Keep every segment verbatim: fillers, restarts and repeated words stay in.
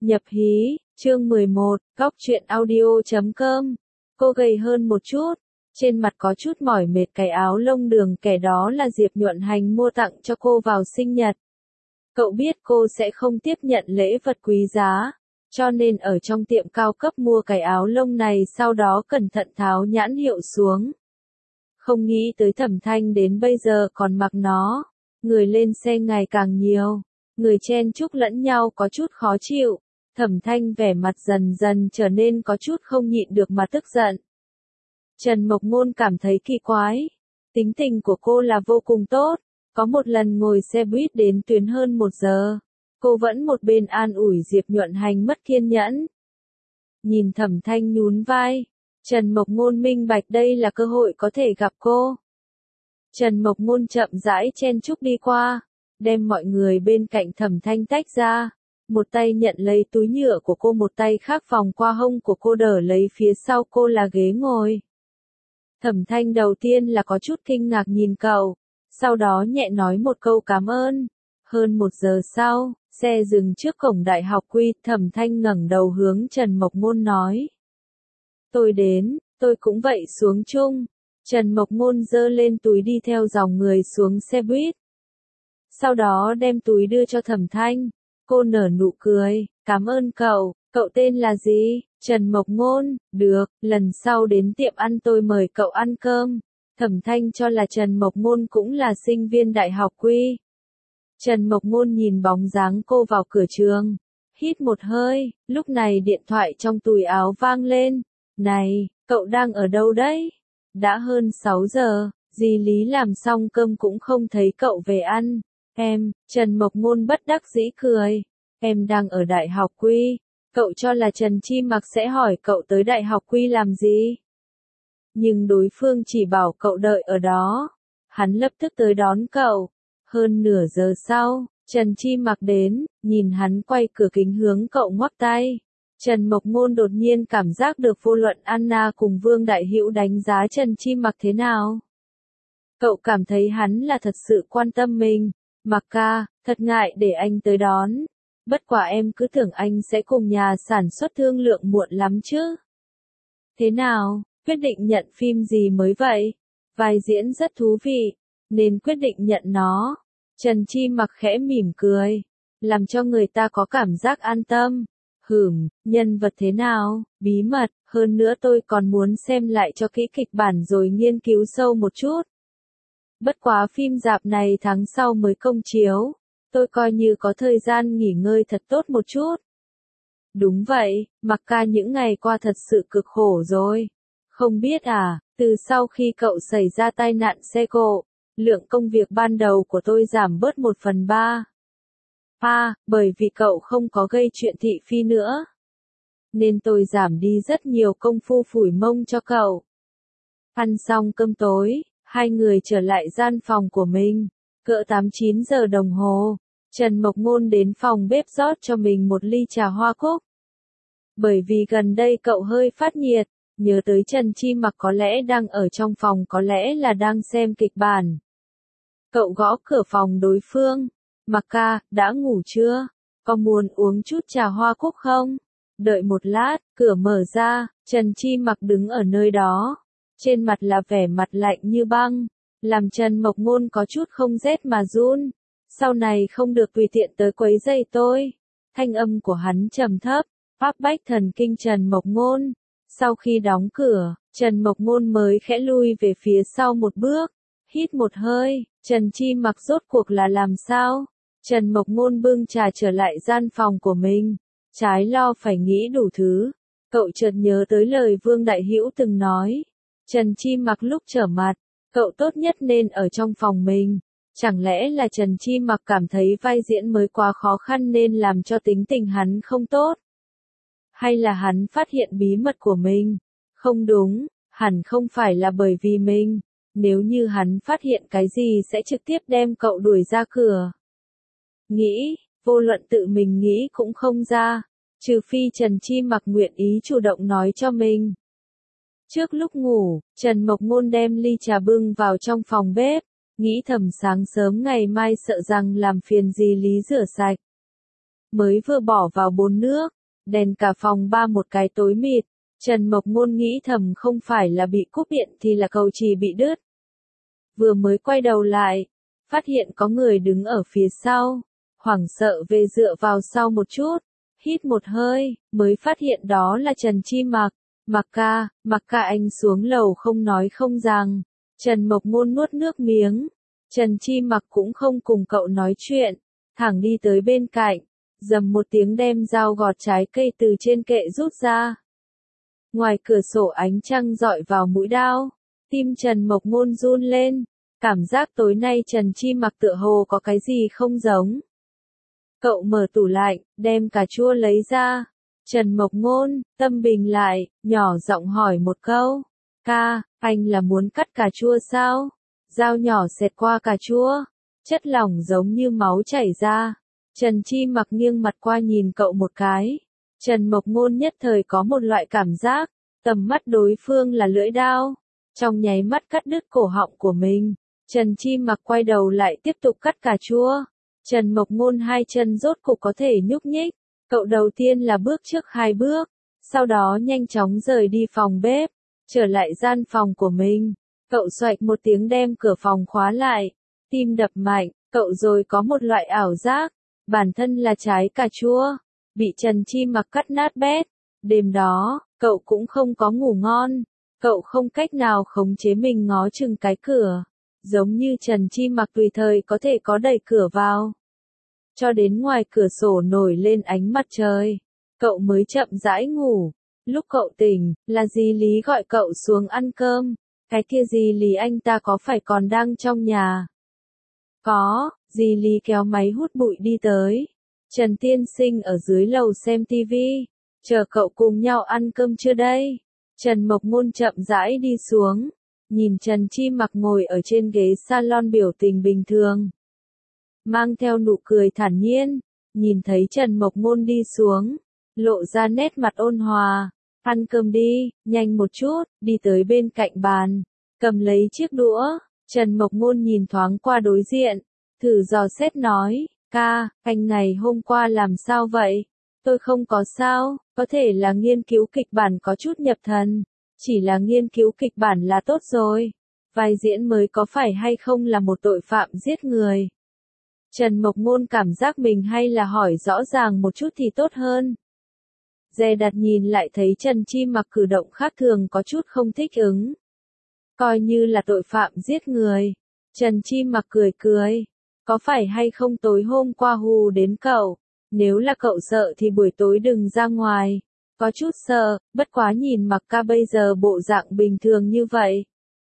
Nhập hí, chương mười một, Góc truyện audio chấm com. Cô gầy hơn một chút, trên mặt có chút mỏi mệt, cái áo lông đường kẻ đó là Diệp Nhuận Hành mua tặng cho cô vào sinh nhật. Cậu biết cô sẽ không tiếp nhận lễ vật quý giá, cho nên ở trong tiệm cao cấp mua cái áo lông này, sau đó cẩn thận tháo nhãn hiệu xuống. Không nghĩ tới Thẩm Thanh đến bây giờ còn mặc nó. Người lên xe ngày càng nhiều, người chen chúc lẫn nhau có chút khó chịu. Thẩm Thanh vẻ mặt dần dần trở nên có chút không nhịn được mà tức giận. Trần Mộc Ngôn cảm thấy kỳ quái. Tính tình của cô là vô cùng tốt. Có một lần ngồi xe buýt đến tuyến hơn một giờ. Cô vẫn một bên an ủi Diệp Nhuận Hành mất kiên nhẫn. Nhìn Thẩm Thanh nhún vai. Trần Mộc Ngôn minh bạch đây là cơ hội có thể gặp cô. Trần Mộc Ngôn chậm rãi chen chúc đi qua. Đem mọi người bên cạnh Thẩm Thanh tách ra. Một tay nhận lấy túi nhựa của cô, một tay khác vòng qua hông của cô đỡ lấy phía sau cô là ghế ngồi. Thẩm Thanh đầu tiên là có chút kinh ngạc nhìn cậu, sau đó nhẹ nói một câu cảm ơn. Hơn một giờ sau, xe dừng trước cổng đại học Quy, Thẩm Thanh ngẩng đầu hướng Trần Mộc Ngôn nói. Tôi đến, tôi cũng vậy xuống chung. Trần Mộc Ngôn giơ lên túi đi theo dòng người xuống xe buýt. Sau đó đem túi đưa cho Thẩm Thanh. Cô nở nụ cười, cảm ơn cậu, cậu tên là gì? Trần Mộc Ngôn, được, lần sau đến tiệm ăn tôi mời cậu ăn cơm. Thẩm Thanh cho là Trần Mộc Ngôn cũng là sinh viên đại học Quy. Trần Mộc Ngôn nhìn bóng dáng cô vào cửa trường, hít một hơi, lúc này điện thoại trong túi áo vang lên. Này, cậu đang ở đâu đấy? Đã hơn sáu giờ, dì Lý làm xong cơm cũng không thấy cậu về ăn. Em, Trần Mộc Ngôn bất đắc dĩ cười. Em đang ở đại học Quy. Cậu cho là Trần Chi Mặc sẽ hỏi cậu tới đại học Quy làm gì? Nhưng đối phương chỉ bảo cậu đợi ở đó. Hắn lập tức tới đón cậu. Hơn nửa giờ sau, Trần Chi Mặc đến, nhìn hắn quay cửa kính hướng cậu ngoắc tay. Trần Mộc Ngôn đột nhiên cảm giác được vô luận Anna cùng Vương Đại Hữu đánh giá Trần Chi Mặc thế nào. Cậu cảm thấy hắn là thật sự quan tâm mình. Mặc ca, thật ngại để anh tới đón. Bất quả em cứ tưởng anh sẽ cùng nhà sản xuất thương lượng muộn lắm chứ. Thế nào, quyết định nhận phim gì mới vậy? Vai diễn rất thú vị, nên quyết định nhận nó. Trần Chi Mặc khẽ mỉm cười, làm cho người ta có cảm giác an tâm. Hửm, nhân vật thế nào, bí mật, hơn nữa tôi còn muốn xem lại cho kỹ kịch bản rồi nghiên cứu sâu một chút. Bất quá phim rạp này tháng sau mới công chiếu, tôi coi như có thời gian nghỉ ngơi thật tốt một chút. Đúng vậy, Mặc ca những ngày qua thật sự cực khổ rồi. Không biết à, từ sau khi cậu xảy ra tai nạn xe cộ, lượng công việc ban đầu của tôi giảm bớt một phần ba. À, bởi vì cậu không có gây chuyện thị phi nữa. Nên tôi giảm đi rất nhiều công phu phủi mông cho cậu. Ăn xong cơm tối, hai người trở lại gian phòng của mình. Cỡ tám chín giờ đồng hồ, Trần Mộc Ngôn đến phòng bếp rót cho mình một ly trà hoa cúc. Bởi vì gần đây cậu hơi phát nhiệt, nhớ tới Trần Chi Mặc có lẽ đang ở trong phòng, có lẽ là đang xem kịch bản. Cậu gõ cửa phòng đối phương. Mặc ca, đã ngủ chưa? Có muốn uống chút trà hoa cúc không? Đợi một lát, cửa mở ra, Trần Chi Mặc đứng ở nơi đó. Trên mặt là vẻ mặt lạnh như băng, làm Trần Mộc Ngôn có chút không rét mà run. Sau này không được tùy tiện tới quấy rầy tôi. Thanh âm của hắn trầm thấp, áp bách thần kinh Trần Mộc Ngôn. Sau khi đóng cửa, Trần Mộc Ngôn mới khẽ lui về phía sau một bước, hít một hơi. Trần Chi Mặc rốt cuộc là làm sao? Trần Mộc Ngôn bưng trà trở lại gian phòng của mình, trái lo phải nghĩ đủ thứ. Cậu chợt nhớ tới lời Vương Đại Hữu từng nói. Trần Chi Mặc lúc trở mặt, cậu tốt nhất nên ở trong phòng mình. Chẳng lẽ là Trần Chi Mặc cảm thấy vai diễn mới quá khó khăn nên làm cho tính tình hắn không tốt? Hay là hắn phát hiện bí mật của mình? Không đúng, hẳn không phải là bởi vì mình. Nếu như hắn phát hiện cái gì sẽ trực tiếp đem cậu đuổi ra cửa. Nghĩ, vô luận tự mình nghĩ cũng không ra. Trừ phi Trần Chi Mặc nguyện ý chủ động nói cho mình. Trước lúc ngủ, Trần Mộc Ngôn đem ly trà bưng vào trong phòng bếp, nghĩ thầm sáng sớm ngày mai sợ rằng làm phiền dì Lý rửa sạch. mới vừa bỏ vào bồn nước, đèn cả phòng ba một cái tối mịt. Trần Mộc Ngôn nghĩ thầm không phải là bị cúp điện thì là cầu trì bị đứt. Vừa mới quay đầu lại, phát hiện có người đứng ở phía sau, hoảng sợ về dựa vào sau một chút, hít một hơi, mới phát hiện đó là Trần Chi Mặc. Mặc ca, Mặc ca anh xuống lầu không nói không rằng. Trần Mộc Ngôn nuốt nước miếng. Trần Chi Mặc cũng không cùng cậu nói chuyện, thẳng đi tới bên cạnh, dầm một tiếng đem dao gọt trái cây từ trên kệ rút ra. Ngoài cửa sổ ánh trăng rọi vào mũi dao, tim Trần Mộc Ngôn run lên, cảm giác tối nay Trần Chi Mặc tựa hồ có cái gì không giống. Cậu mở tủ lạnh, đem cà chua lấy ra. Trần Mộc Ngôn, tâm bình lại, nhỏ giọng hỏi một câu. Ca, anh là muốn cắt cà chua sao? Dao nhỏ xẹt qua cà chua, chất lỏng giống như máu chảy ra. Trần Chi Mặc nghiêng mặt qua nhìn cậu một cái. Trần Mộc Ngôn nhất thời có một loại cảm giác, tầm mắt đối phương là lưỡi dao, trong nháy mắt cắt đứt cổ họng của mình. Trần Chi Mặc quay đầu lại tiếp tục cắt cà chua. Trần Mộc Ngôn hai chân rốt cục có thể nhúc nhích. Cậu đầu tiên là bước trước hai bước, sau đó nhanh chóng rời đi phòng bếp, trở lại gian phòng của mình. Cậu xoạch một tiếng đem cửa phòng khóa lại, tim đập mạnh, cậu rồi có một loại ảo giác, bản thân là trái cà chua, bị Trần Chi Mặc cắt nát bét. Đêm đó, cậu cũng không có ngủ ngon, cậu không cách nào khống chế mình ngó chừng cái cửa, giống như Trần Chi Mặc tùy thời có thể có đẩy cửa vào. Cho đến ngoài cửa sổ nổi lên ánh mặt trời, cậu mới chậm rãi ngủ. Lúc cậu tỉnh, là dì Lý gọi cậu xuống ăn cơm. Cái kia dì Lý anh ta có phải còn đang trong nhà? Có, dì Lý kéo máy hút bụi đi tới. Trần tiên sinh ở dưới lầu xem tivi, chờ cậu cùng nhau ăn cơm chưa đây? Trần Mộc Ngôn chậm rãi đi xuống, nhìn Trần Chi Mặc ngồi ở trên ghế salon biểu tình bình thường, mang theo nụ cười thản nhiên, nhìn thấy Trần Mộc Ngôn đi xuống, lộ ra nét mặt ôn hòa. Ăn cơm đi, nhanh một chút, đi tới bên cạnh bàn, cầm lấy chiếc đũa. Trần Mộc Ngôn nhìn thoáng qua đối diện, thử dò xét nói, ca, anh này hôm qua làm sao vậy? Tôi không có sao, có thể là nghiên cứu kịch bản có chút nhập thần, chỉ là nghiên cứu kịch bản là tốt rồi. Vai diễn mới có phải hay không là một tội phạm giết người. Trần Mộc Ngôn cảm giác mình hay là hỏi rõ ràng một chút thì tốt hơn. Dè đặt nhìn lại thấy Trần Chi Mặc cử động khác thường có chút không thích ứng. Coi như là tội phạm giết người. Trần Chi Mặc cười cười. Có phải hay không tối hôm qua hù đến cậu? Nếu là cậu sợ thì buổi tối đừng ra ngoài. Có chút sợ, bất quá nhìn Mặc ca bây giờ bộ dạng bình thường như vậy.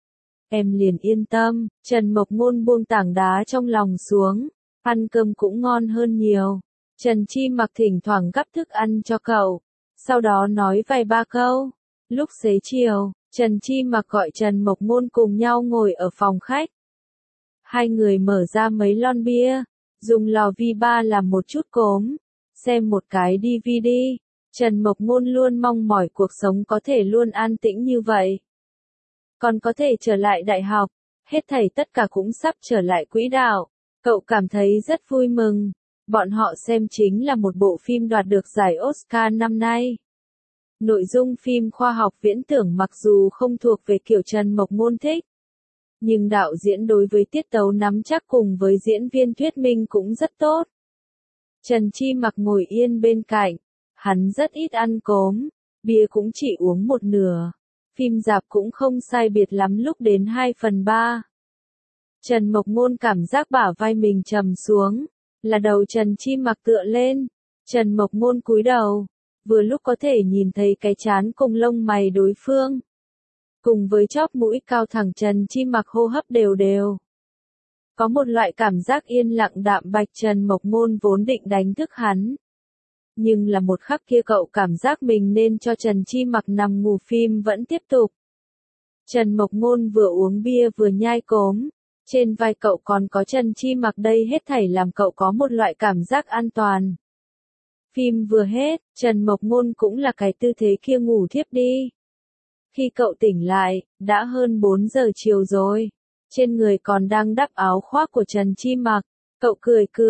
Em liền yên tâm. Trần Mộc Ngôn buông tảng đá trong lòng xuống. Ăn cơm cũng ngon hơn nhiều. Trần Chi Mặc thỉnh thoảng gắp thức ăn cho cậu, sau đó nói vài ba câu. Lúc xế chiều, Trần Chi Mặc gọi Trần Mộc Ngôn cùng nhau ngồi ở phòng khách. Hai người mở ra mấy lon bia, dùng lò vi ba làm một chút cốm, xem một cái đê vê đê. Trần Mộc Ngôn luôn mong mỏi cuộc sống có thể luôn an tĩnh như vậy. Còn có thể trở lại đại học, hết thảy tất cả cũng sắp trở lại quỹ đạo. Cậu cảm thấy rất vui mừng. Bọn họ xem chính là một bộ phim đoạt được giải Oscar năm nay. Nội dung phim khoa học viễn tưởng mặc dù không thuộc về kiểu Trần Mộc Ngôn thích, nhưng đạo diễn đối với tiết tấu nắm chắc cùng với diễn viên thuyết minh cũng rất tốt. Trần Chi Mặc ngồi yên bên cạnh, hắn rất ít ăn cốm, bia cũng chỉ uống một nửa. Phim rạp cũng không sai biệt lắm lúc đến hai phần ba. Trần Mộc Ngôn cảm giác bả vai mình trầm xuống, là đầu Trần Chi Mặc tựa lên. Trần Mộc Ngôn cúi đầu, vừa lúc có thể nhìn thấy cái trán cùng lông mày đối phương. Cùng với chóp mũi cao thẳng Trần Chi Mặc hô hấp đều đều. Có một loại cảm giác yên lặng đạm bạch. Trần Mộc Ngôn vốn định đánh thức hắn. Nhưng là một khắc kia cậu cảm giác mình nên cho Trần Chi Mặc nằm ngủ, phim vẫn tiếp tục. Trần Mộc Ngôn vừa uống bia vừa nhai cốm. Trên vai cậu còn có Trần Chi Mặc, đây hết thảy làm cậu có một loại cảm giác an toàn. Phim vừa hết, Trần Mộc Ngôn cũng là cái tư thế kia ngủ thiếp đi. Khi cậu tỉnh lại, đã hơn bốn giờ chiều rồi. Trên người còn đang đắp áo khoác của Trần Chi Mặc. Cậu cười cười,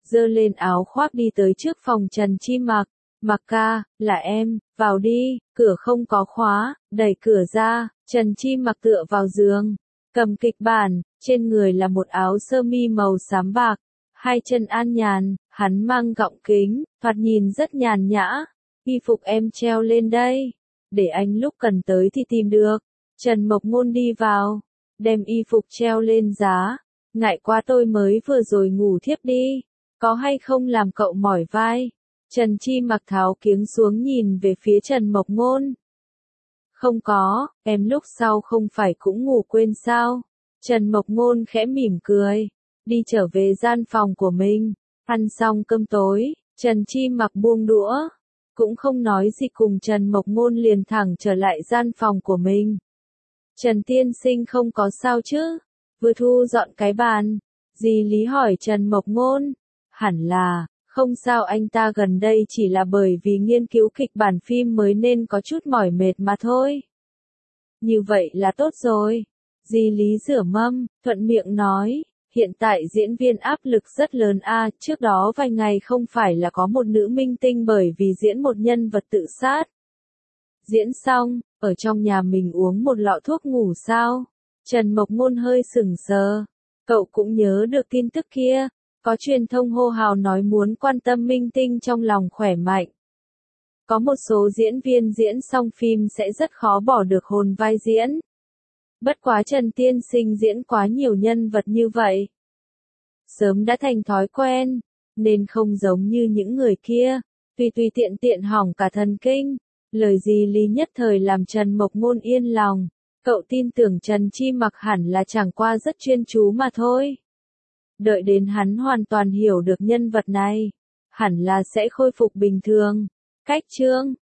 giơ lên áo khoác đi tới trước phòng Trần Chi Mặc. Mặc ca, là em, vào đi, cửa không có khóa, đẩy cửa ra, Trần Chi Mặc tựa vào giường, cầm kịch bản, trên người là một áo sơ mi màu xám bạc, hai chân an nhàn, hắn mang gọng kính, thoạt nhìn rất nhàn nhã. Y phục em treo lên đây, để anh lúc cần tới thì tìm được. Trần Mộc Ngôn đi vào, đem y phục treo lên giá. Ngại quá tôi mới vừa rồi ngủ thiếp đi, có hay không làm cậu mỏi vai? Trần Chi Mặc tháo kiếng xuống nhìn về phía Trần Mộc Ngôn. Không có, em lúc sau không phải cũng ngủ quên sao? Trần Mộc Ngôn khẽ mỉm cười, đi trở về gian phòng của mình. Ăn xong cơm tối, Trần Chi Mặc buông đũa, cũng không nói gì cùng Trần Mộc Ngôn liền thẳng trở lại gian phòng của mình. Trần tiên sinh không có sao chứ? Vừa thu dọn cái bàn, dì Lý hỏi Trần Mộc Ngôn. Hẳn là, không sao, anh ta gần đây chỉ là bởi vì nghiên cứu kịch bản phim mới nên có chút mỏi mệt mà thôi. Như vậy là tốt rồi. Dì Lý rửa mâm, thuận miệng nói, hiện tại diễn viên áp lực rất lớn a, trước đó vài ngày không phải là có một nữ minh tinh bởi vì diễn một nhân vật tự sát. Diễn xong, ở trong nhà mình uống một lọ thuốc ngủ sao? Trần Mộc Ngôn hơi sững sờ. Cậu cũng nhớ được tin tức kia, có truyền thông hô hào nói muốn quan tâm minh tinh trong lòng khỏe mạnh. Có một số diễn viên diễn xong phim sẽ rất khó bỏ được hồn vai diễn. Bất quá Trần tiên sinh diễn quá nhiều nhân vật như vậy, sớm đã thành thói quen, nên không giống như những người kia, tùy tùy tiện tiện hỏng cả thần kinh. Lời dì Lý nhất thời làm Trần Mộc Ngôn yên lòng, cậu tin tưởng Trần Chi Mặc hẳn là chẳng qua rất chuyên chú mà thôi. Đợi đến hắn hoàn toàn hiểu được nhân vật này, hẳn là sẽ khôi phục bình thường. Cách chương